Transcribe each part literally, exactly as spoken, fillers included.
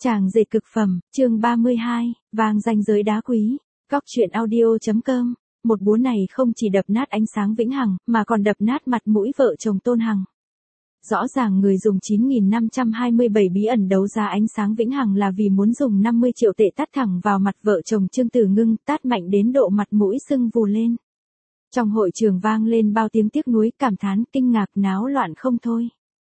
Chàng dệt cực phẩm, chương ba mươi hai, vàng danh giới đá quý. Góc truyện audio.com. Một búa này không chỉ đập nát ánh sáng Vĩnh Hằng, mà còn đập nát mặt mũi vợ chồng Tôn Hằng. Rõ ràng người dùng chín nghìn năm trăm hai mươi bảy bí ẩn đấu giá ánh sáng Vĩnh Hằng là vì muốn dùng năm mươi triệu tệ tát thẳng vào mặt vợ chồng Trương Tử Ngưng, tát mạnh đến độ mặt mũi sưng vù lên. Trong hội trường vang lên bao tiếng tiếc nuối, cảm thán, kinh ngạc, náo loạn không thôi.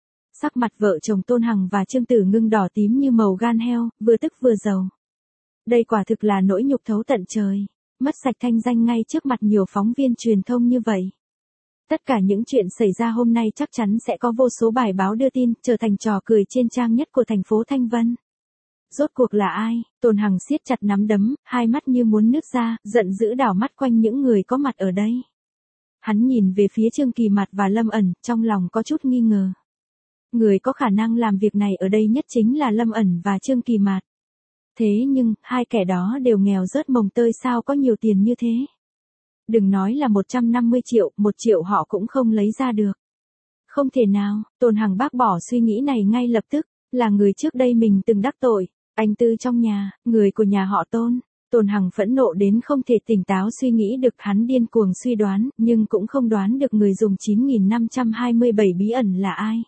Sắc mặt vợ chồng Tôn Hằng và Trương Tử Ngưng đỏ tím như màu gan heo, vừa tức vừa giàu. Đây quả thực là nỗi nhục thấu tận trời, mất sạch thanh danh ngay trước mặt nhiều phóng viên truyền thông như vậy. Tất cả những chuyện xảy ra hôm nay chắc chắn sẽ có vô số bài báo đưa tin, trở thành trò cười trên trang nhất của thành phố Thanh Vân. Rốt cuộc là ai? Tôn Hằng siết chặt nắm đấm, hai mắt như muốn nứt ra, giận dữ đảo mắt quanh những người có mặt ở đây. Hắn nhìn về phía Trương Kỳ Mạt và Lâm Ẩn, trong lòng có chút nghi ngờ. Người có khả năng làm việc này ở đây nhất chính là Lâm Ẩn và Trương Kỳ Mạt. Thế nhưng, hai kẻ đó đều nghèo rớt mồng tơi, sao có nhiều tiền như thế? Đừng nói là một trăm năm mươi triệu, một triệu họ cũng không lấy ra được. Không thể nào, Tôn Hằng bác bỏ suy nghĩ này ngay lập tức, là người trước đây mình từng đắc tội, anh Tư trong nhà, người của nhà họ Tôn. Tôn Hằng phẫn nộ đến không thể tỉnh táo suy nghĩ được, hắn điên cuồng suy đoán, nhưng cũng không đoán được người dùng chín nghìn năm trăm hai mươi bảy bí ẩn là ai.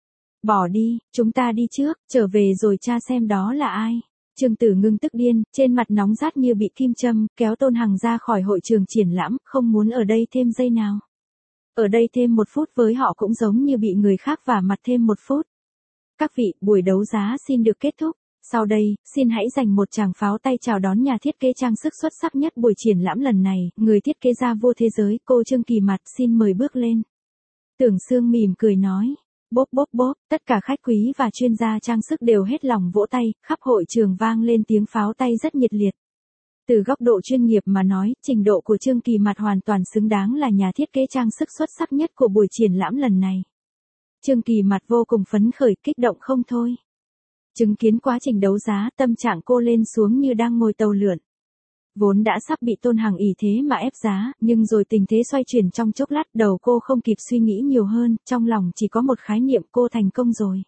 Bỏ đi, chúng ta đi trước, trở về rồi tra xem đó là ai. Trương Tử Ngưng tức điên, trên mặt nóng rát như bị kim châm, kéo Tôn Hằng ra khỏi hội trường triển lãm, không muốn ở đây thêm giây nào. Ở đây thêm một phút với họ cũng giống như bị người khác vả mặt thêm một phút. Các vị, buổi đấu giá xin được kết thúc. Sau đây, xin hãy dành một tràng pháo tay chào đón nhà thiết kế trang sức xuất sắc nhất buổi triển lãm lần này, người thiết kế gia vua thế giới, cô Trương Kỳ Mạt, xin mời bước lên. Tưởng Sương mỉm cười nói. Bốp bốp bốp, tất cả khách quý và chuyên gia trang sức đều hết lòng vỗ tay, khắp hội trường vang lên tiếng pháo tay rất nhiệt liệt. Từ góc độ chuyên nghiệp mà nói, trình độ của Trương Kỳ Mạt hoàn toàn xứng đáng là nhà thiết kế trang sức xuất sắc nhất của buổi triển lãm lần này. Trương Kỳ Mạt vô cùng phấn khởi, kích động không thôi. Chứng kiến quá trình đấu giá, tâm trạng cô lên xuống như đang ngồi tàu lượn. Vốn đã sắp bị Tôn Hằng ỷ thế mà ép giá, nhưng rồi tình thế xoay chuyển trong chốc lát, đầu cô không kịp suy nghĩ nhiều hơn, trong lòng chỉ có một khái niệm, cô thành công rồi.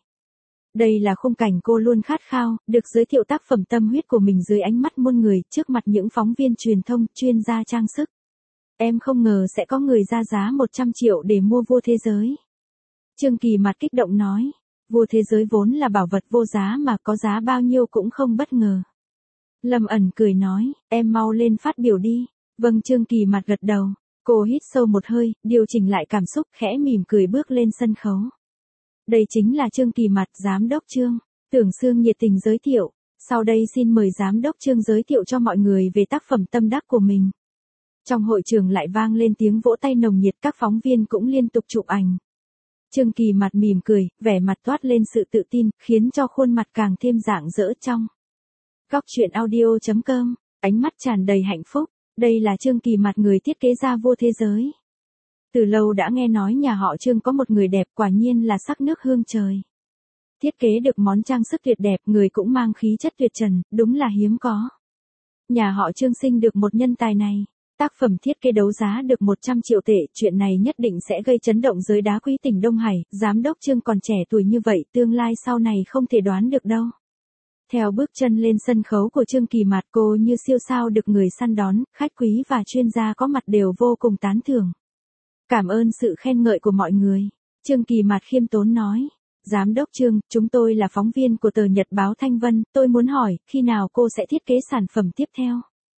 Đây là khung cảnh cô luôn khát khao, được giới thiệu tác phẩm tâm huyết của mình dưới ánh mắt muôn người, trước mặt những phóng viên truyền thông, chuyên gia trang sức. Em không ngờ sẽ có người ra giá một trăm triệu để mua vua thế giới. Trương Kỳ Mạt kích động nói, vua thế giới vốn là bảo vật vô giá mà, có giá bao nhiêu cũng không bất ngờ. Lâm Ẩn cười nói, em mau lên phát biểu đi. Vâng, Trương Kỳ Mạt gật đầu. Cô hít sâu một hơi, điều chỉnh lại cảm xúc, khẽ mỉm cười bước lên sân khấu. Đây chính là Trương Kỳ Mạt, giám đốc Trương. Tưởng Sương nhiệt tình giới thiệu. Sau đây xin mời giám đốc Trương giới thiệu cho mọi người về tác phẩm tâm đắc của mình. Trong hội trường lại vang lên tiếng vỗ tay nồng nhiệt, các phóng viên cũng liên tục chụp ảnh. Trương Kỳ Mạt mỉm cười, vẻ mặt toát lên sự tự tin, khiến cho khuôn mặt càng thêm rạng rỡ trong. Góc truyện audio.com, ánh mắt tràn đầy hạnh phúc, đây là Trương Kỳ Mạt, người thiết kế gia vua thế giới. Từ lâu đã nghe nói nhà họ Trương có một người đẹp, quả nhiên là sắc nước hương trời. Thiết kế được món trang sức tuyệt đẹp, người cũng mang khí chất tuyệt trần, đúng là hiếm có. Nhà họ Trương sinh được một nhân tài này, tác phẩm thiết kế đấu giá được một trăm triệu tệ, chuyện này nhất định sẽ gây chấn động giới đá quý tỉnh Đông Hải, giám đốc Trương còn trẻ tuổi như vậy, tương lai sau này không thể đoán được đâu. Theo bước chân lên sân khấu của Trương Kỳ Mạt, cô như siêu sao được người săn đón, khách quý và chuyên gia có mặt đều vô cùng tán thưởng. Cảm ơn sự khen ngợi của mọi người. Trương Kỳ Mạt khiêm tốn nói. Giám đốc Trương, chúng tôi là phóng viên của tờ Nhật báo Thanh Vân, tôi muốn hỏi, khi nào cô sẽ thiết kế sản phẩm tiếp theo?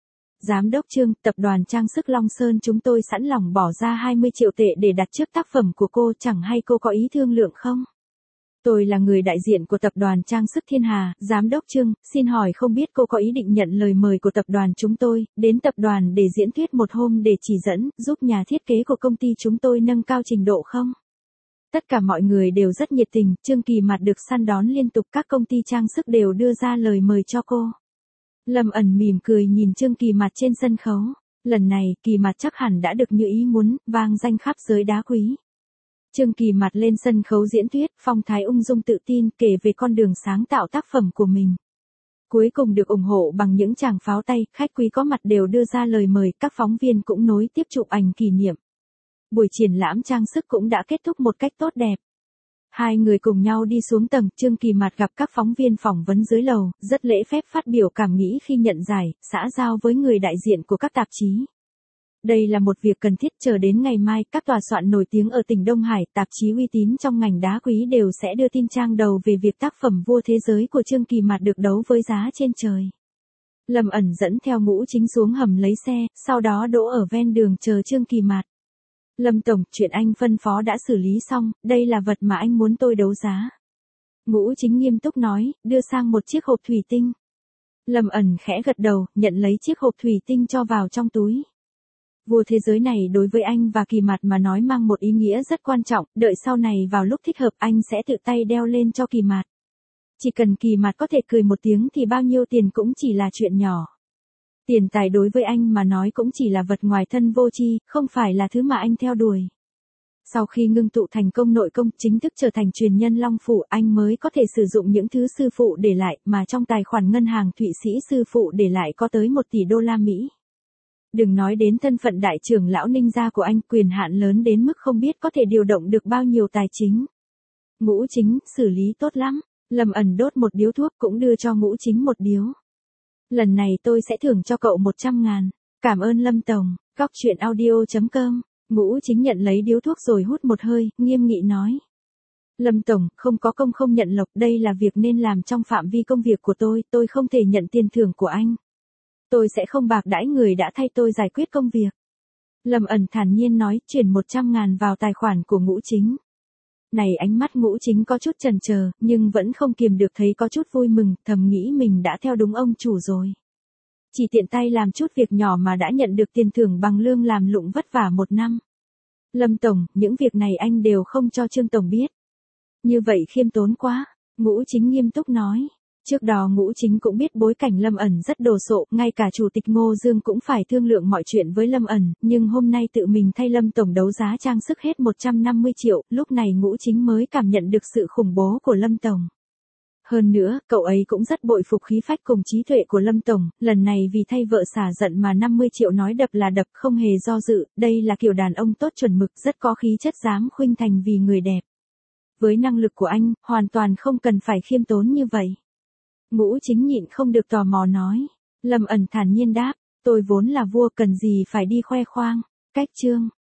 Giám đốc Trương, tập đoàn trang sức Long Sơn chúng tôi sẵn lòng bỏ ra hai mươi triệu tệ để đặt trước tác phẩm của cô, chẳng hay cô có ý thương lượng không? Tôi là người đại diện của tập đoàn trang sức Thiên Hà, giám đốc Trương, xin hỏi không biết cô có ý định nhận lời mời của tập đoàn chúng tôi, đến tập đoàn để diễn thuyết một hôm để chỉ dẫn, giúp nhà thiết kế của công ty chúng tôi nâng cao trình độ không? Tất cả mọi người đều rất nhiệt tình, Trương Kỳ Mạt được săn đón liên tục, các công ty trang sức đều đưa ra lời mời cho cô. Lâm Ẩn mỉm cười nhìn Trương Kỳ Mạt trên sân khấu, lần này, Kỳ Mạt chắc hẳn đã được như ý muốn, vang danh khắp giới đá quý. Trương Kỳ Mạt lên sân khấu diễn thuyết, phong thái ung dung tự tin, kể về con đường sáng tạo tác phẩm của mình. Cuối cùng được ủng hộ bằng những tràng pháo tay, khách quý có mặt đều đưa ra lời mời, các phóng viên cũng nối tiếp chụp ảnh kỷ niệm. Buổi triển lãm trang sức cũng đã kết thúc một cách tốt đẹp. Hai người cùng nhau đi xuống tầng, Trương Kỳ Mạt gặp các phóng viên phỏng vấn dưới lầu, rất lễ phép phát biểu cảm nghĩ khi nhận giải, xã giao với người đại diện của các tạp chí. Đây là một việc cần thiết, chờ đến ngày mai, các tòa soạn nổi tiếng ở tỉnh Đông Hải, tạp chí uy tín trong ngành đá quý đều sẽ đưa tin trang đầu về việc tác phẩm Vua Thế Giới của Trương Kỳ Mạt được đấu với giá trên trời. Lâm Ẩn dẫn theo Ngũ Chính xuống hầm lấy xe, sau đó đỗ ở ven đường chờ Trương Kỳ Mạt. Lâm Tổng, chuyện anh phân phó đã xử lý xong, đây là vật mà anh muốn tôi đấu giá. Ngũ Chính nghiêm túc nói, đưa sang một chiếc hộp thủy tinh. Lâm Ẩn khẽ gật đầu, nhận lấy chiếc hộp thủy tinh cho vào trong túi. Vua Thế Giới này đối với anh và Kỳ Mạt mà nói mang một ý nghĩa rất quan trọng, đợi sau này vào lúc thích hợp anh sẽ tự tay đeo lên cho Kỳ Mạt. Chỉ cần Kỳ Mạt có thể cười một tiếng thì bao nhiêu tiền cũng chỉ là chuyện nhỏ. Tiền tài đối với anh mà nói cũng chỉ là vật ngoài thân vô tri, không phải là thứ mà anh theo đuổi. Sau khi ngưng tụ thành công nội công, chính thức trở thành truyền nhân Long Phủ, anh mới có thể sử dụng những thứ sư phụ để lại, mà trong tài khoản ngân hàng Thụy Sĩ sư phụ để lại có tới một tỷ đô la Mỹ. Đừng nói đến thân phận đại trưởng lão Ninh gia của anh, quyền hạn lớn đến mức không biết có thể điều động được bao nhiêu tài chính. Ngũ Chính, xử lý tốt lắm. Lâm Ẩn đốt một điếu thuốc cũng đưa cho Ngũ Chính một điếu. Lần này tôi sẽ thưởng cho cậu một trăm ngàn. Cảm ơn Lâm Tổng. Cóc truyện audio chấm com. Ngũ Chính nhận lấy điếu thuốc rồi hút một hơi, nghiêm nghị nói. Lâm Tổng, không có công không nhận lộc, đây là việc nên làm trong phạm vi công việc của tôi, tôi không thể nhận tiền thưởng của anh. Tôi sẽ không bạc đãi người đã thay tôi giải quyết công việc. Lâm Ẩn thản nhiên nói, chuyển một trăm ngàn vào tài khoản của Ngũ Chính. Này, ánh mắt Ngũ Chính có chút chần chờ, nhưng vẫn không kiềm được thấy có chút vui mừng, thầm nghĩ mình đã theo đúng ông chủ rồi. Chỉ tiện tay làm chút việc nhỏ mà đã nhận được tiền thưởng bằng lương làm lụng vất vả một năm. Lâm Tổng, những việc này anh đều không cho Trương Tổng biết. Như vậy khiêm tốn quá, Ngũ Chính nghiêm túc nói. Trước đó Ngũ Chính cũng biết bối cảnh Lâm Ẩn rất đồ sộ, ngay cả Chủ tịch Ngô Dương cũng phải thương lượng mọi chuyện với Lâm Ẩn, nhưng hôm nay tự mình thay Lâm Tổng đấu giá trang sức hết một trăm năm mươi triệu, lúc này Ngũ Chính mới cảm nhận được sự khủng bố của Lâm Tổng. Hơn nữa, cậu ấy cũng rất bội phục khí phách cùng trí tuệ của Lâm Tổng, lần này vì thay vợ xả giận mà năm mươi triệu nói đập là đập, không hề do dự, đây là kiểu đàn ông tốt chuẩn mực, rất có khí chất, dám khuynh thành vì người đẹp. Với năng lực của anh, hoàn toàn không cần phải khiêm tốn như vậy. Ngũ Chính nhịn không được tò mò nói. Lâm Ẩn thản nhiên đáp, tôi vốn là vua, cần gì phải đi khoe khoang. Cách chương.